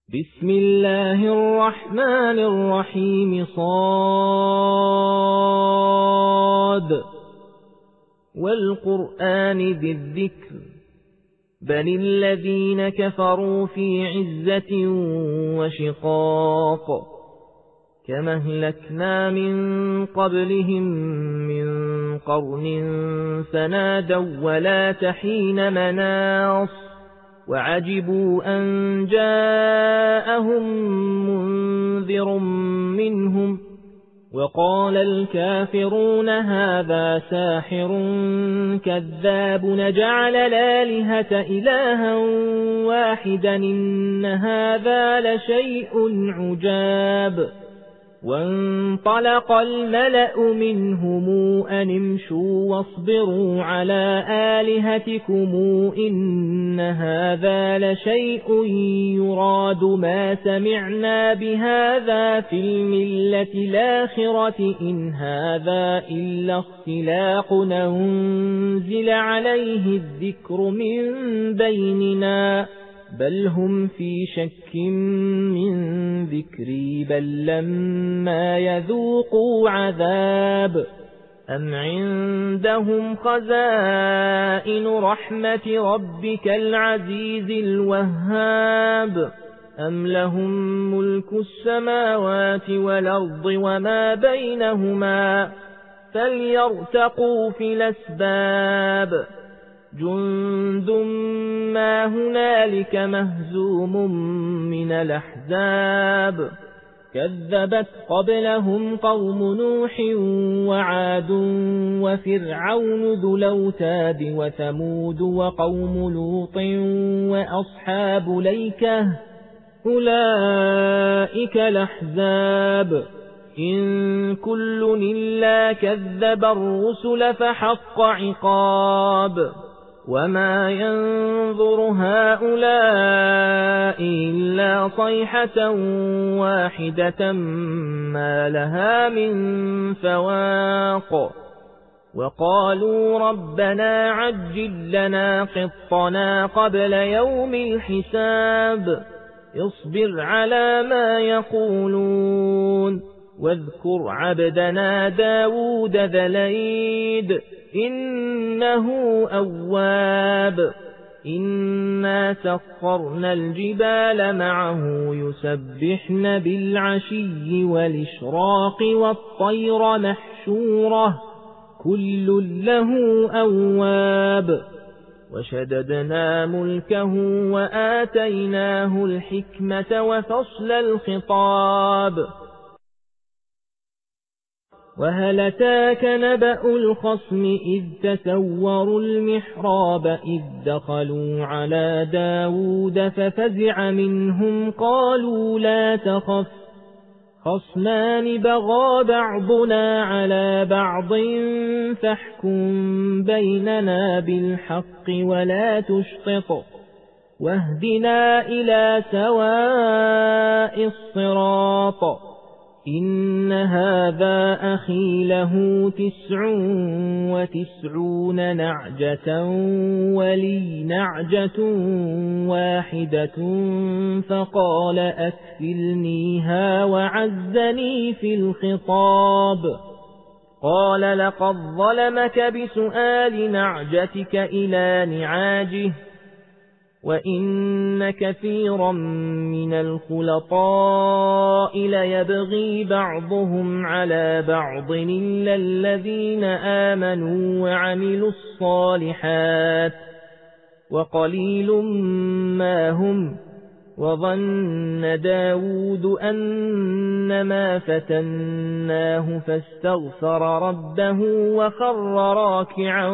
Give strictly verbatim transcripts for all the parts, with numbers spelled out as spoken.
بسم الله الرحمن الرحيم صاد والقرآن ذي الذكر بل الذين كفروا في عزة وشقاق كما أهلكنا من قبلهم من قرن فنادوا ولا تحين مناص وعجبوا أن جاءهم منذر منهم وقال الكافرون هذا ساحر كذاب نجعل الآلهة إلها واحدا إن هذا لشيء عجاب وانطلق الملأ منهم أن امشوا واصبروا على آلهتكم إن هذا لشيء يراد ما سمعنا بهذا في الملة الآخرة إن هذا إلا اختلاق أنزل عليه الذكر من بيننا بل هم في شك من ذكري بل لما يذوقوا عذاب أم عندهم خزائن رحمة ربك العزيز الوهاب أم لهم ملك السماوات والأرض وما بينهما فليرتقوا في الأسباب جند ما هنالك مهزوم من الأحزاب كذبت قبلهم قوم نوح وعاد وفرعون ذو الأوتاد وثمود وقوم لوط وأصحاب الأيكة أولئك الأحزاب إن كل إلا كذب الرسل فحق عقاب وما ينظر هؤلاء إلا صيحة واحدة ما لها من فواق وقالوا ربنا عجل لنا قطنا قبل يوم الحساب اصبر على ما يقولون واذكر عبدنا داود ذا الأيد إنه أواب إنا سخرنا الجبال معه يسبحن بالعشي والإشراق والطير محشورة كل له أواب وشددنا ملكه وآتيناه الحكمة وفصل الخطاب وهل أتاك نبأ الخصم إذ تسوروا المحراب إذ دخلوا على داود ففزع منهم قالوا لا تخف خصمان بغى بعضنا على بعض فاحكم بيننا بالحق ولا تشطط واهدنا إلى سواء الصراط إن هذا أخي له تسع وتسعون نعجة ولي نعجة واحدة فقال أكفلنيها وعزني في الخطاب قال لقد ظلمك بسؤال نعجتك إلى نعاجه وإن كثيرا من الخلطاء ليبغي بعضهم على بعض إلا الذين آمنوا وعملوا الصالحات وقليل ما هم وظن داود أنما فتناه فاستغفر ربه وخر راكعا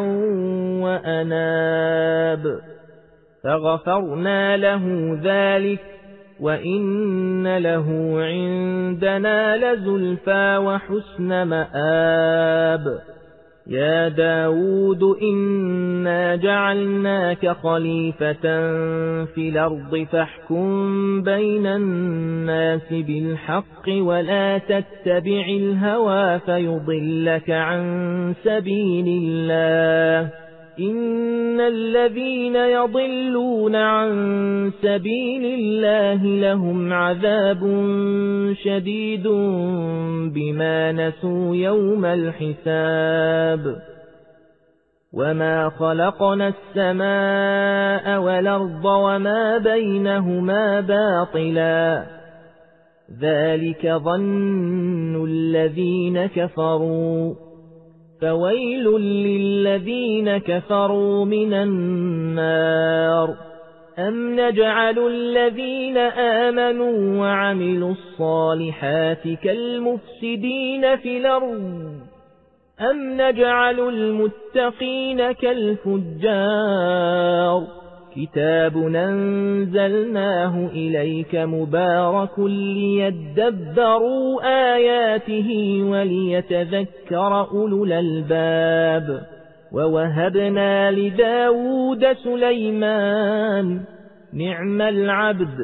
وأناب فغفرنا له ذلك وإن له عندنا لزلفى وحسن مآب يا داود إنا جعلناك خليفة في الأرض فاحكم بين الناس بالحق ولا تتبع الهوى فيضلك عن سبيل الله إن الذين يضلون عن سبيل الله لهم عذاب شديد بما نسوا يوم الحساب وما خلقنا السماء والأرض وما بينهما باطلا ذلك ظن الذين كفروا فويل للذين كفروا من النار أم نجعل الذين آمنوا وعملوا الصالحات كالمفسدين في الأرض أم نجعل المتقين كالفجار كتاب أنزلناه إليك مبارك ليدبروا آياته وليتذكر أولو الألباب ووهبنا لداود سليمان نعم العبد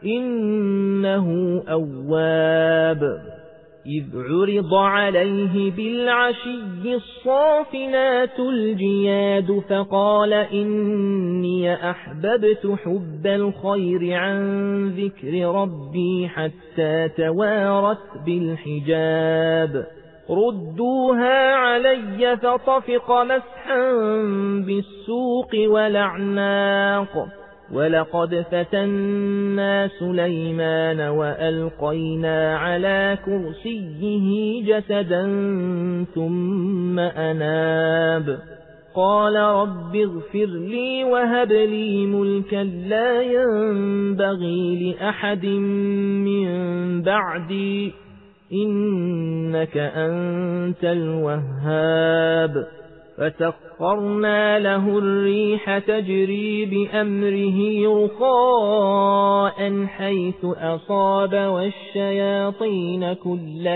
إنه أواب إذ عرض عليه بالعشي الصافنات الجياد فقال إني أحببت حب الخير عن ذكر ربي حتى توارت بالحجاب ردوها علي فطفق مسحا بالسوق والأعناق ولقد فتنا سليمان وألقينا على كرسيه جسدا ثم أناب قال رب اغفر لي وهب لي ملكا لا ينبغي لأحد من بعدي إنك أنت الوهاب فسخرنا له الريح تجري بأمره رخاء حيث أصاب والشياطين كل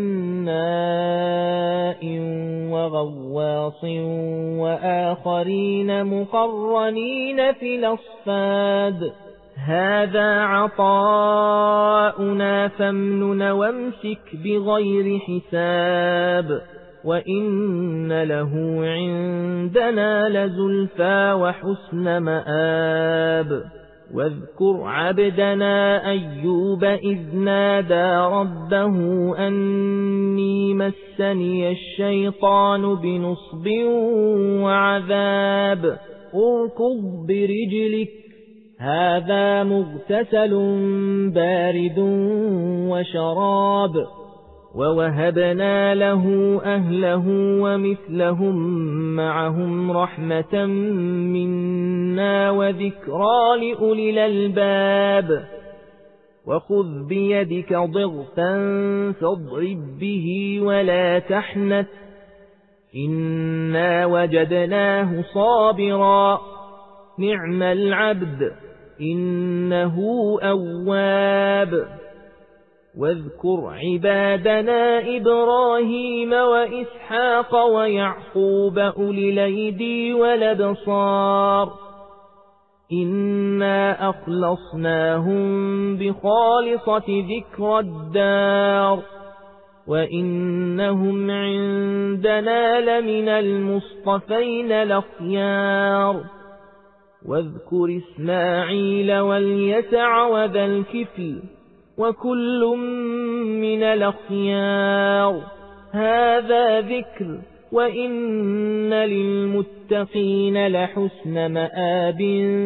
بناء وغواص وآخرين مقرنين في الأصفاد هذا عطاؤنا فامنن وامسك بغير حساب وإن له عندنا لزلفى وحسن مآب واذكر عبدنا أيوب إذ نادى ربه أني مسني الشيطان بنصب وعذاب اركض برجلك هذا مغتسل بارد وشراب ووهبنا له أهله ومثلهم معهم رحمة منا وذكرى لأولي الألباب وخذ بيدك ضغثا فاضرب به ولا تحنث إنا وجدناه صابرا نعم العبد إنه أواب واذكر عبادنا إبراهيم وإسحاق ويعقوب أولي الأيدي والأبصار إنا أخلصناهم بخالصة ذكر الدار وإنهم عندنا لمن المصطفين الأخيار واذكر إسماعيل واليسع وذا الكفل وكل من الأخيار هذا ذكر وإن للمتقين لحسن مآب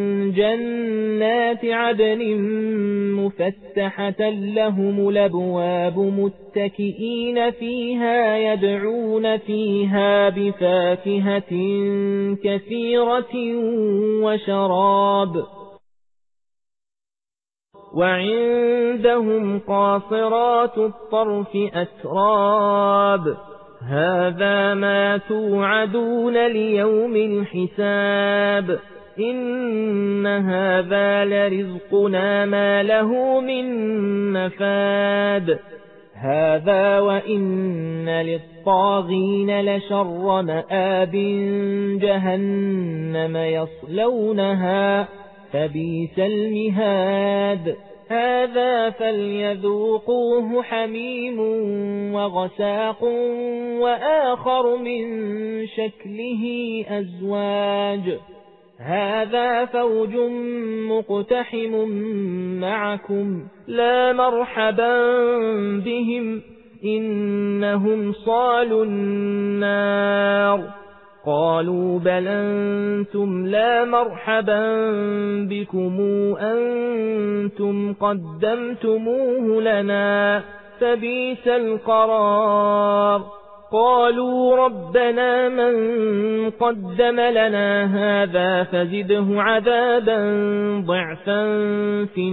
جنات عدن مفتحة لهم الأبواب متكئين فيها يدعون فيها بفاكهة كثيرة وشراب وعندهم قاصرات الطرف أتراب هذا ما توعدون ليوم الحساب إن هذا لرزقنا ما له من نفاد هذا وإن للطاغين لشر مآب جهنم يصلونها فبئس المهاد هذا فليذوقوه حميم وغساق وآخر من شكله أزواج هذا فوج مقتحم معكم لا مرحبا بهم إنهم صالوا النار قالوا بل أنتم لا مرحبا بكم أنتم قدمتموه لنا فبئس القرار قالوا ربنا من قدم لنا هذا فزده عذابا ضعفا في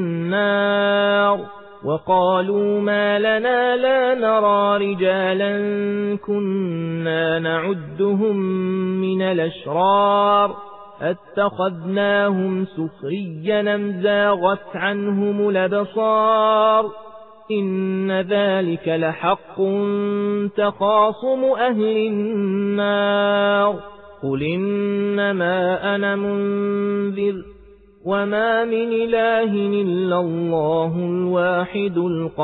النار وقالوا ما لنا لا نرى رجالا كنا نعدهم من الأشرار اتخذناهم سخريا أم زاغت عنهم الأبصار إن ذلك لحق تخاصم أهل النار قل إنما أنا منذر وما من إله إلا الله الواحد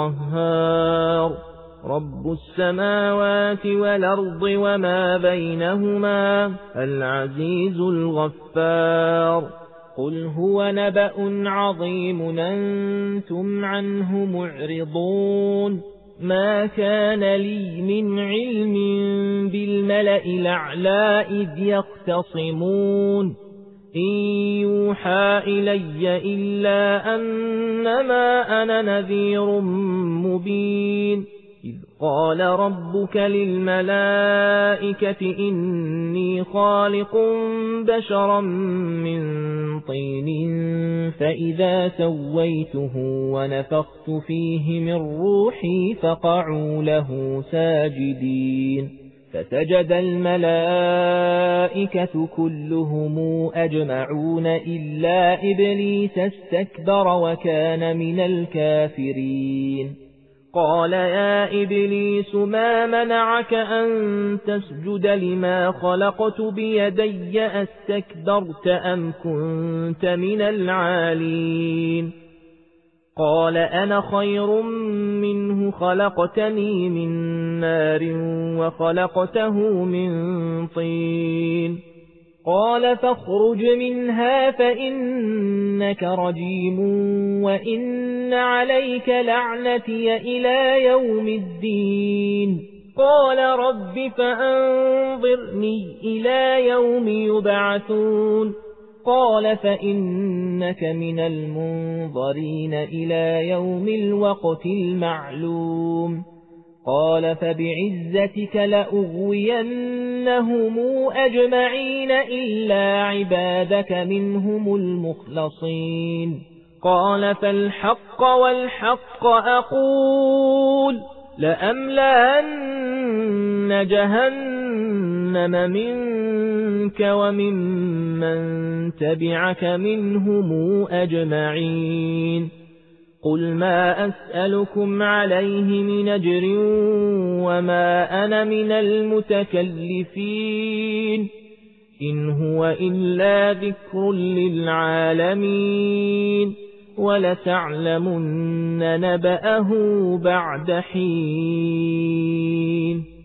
القهار رب السماوات والأرض وما بينهما العزيز الغفار قل هو نبأ عظيم أنتم عنه معرضون ما كان لي من علم بالملأ الأعلى إذ يختصمون إن يوحى إلي إلا أنما أنا نذير مبين إذ قال ربك للملائكة إني خالق بشرا من طين فإذا سويته ونفخت فيه من روحي فقعوا له ساجدين فسجد الملائكة كلهم أجمعون إلا إبليس استكبر وكان من الكافرين قال يا إبليس ما منعك أن تسجد لما خلقت بيدي أستكبرت أم كنت من العالين قال أنا خير منه خلقتني من نار وخلقته من طين قال فاخرج منها فإنك رجيم وإن عليك لعنتي إلى يوم الدين قال رب فأنظرني إلى يوم يبعثون قال فإنك من المنظرين إلى يوم الوقت المعلوم قال فبعزتك لأغوينهم أجمعين إلا عبادك منهم المخلصين قال فالحق والحق أقول لأملأن جهنم منك وممن تبعك منهم أجمعين قل ما أسألكم عليه من أجر وما أنا من المتكلفين إن هو إلا ذكر للعالمين ولتعلمن نبأه بعد حين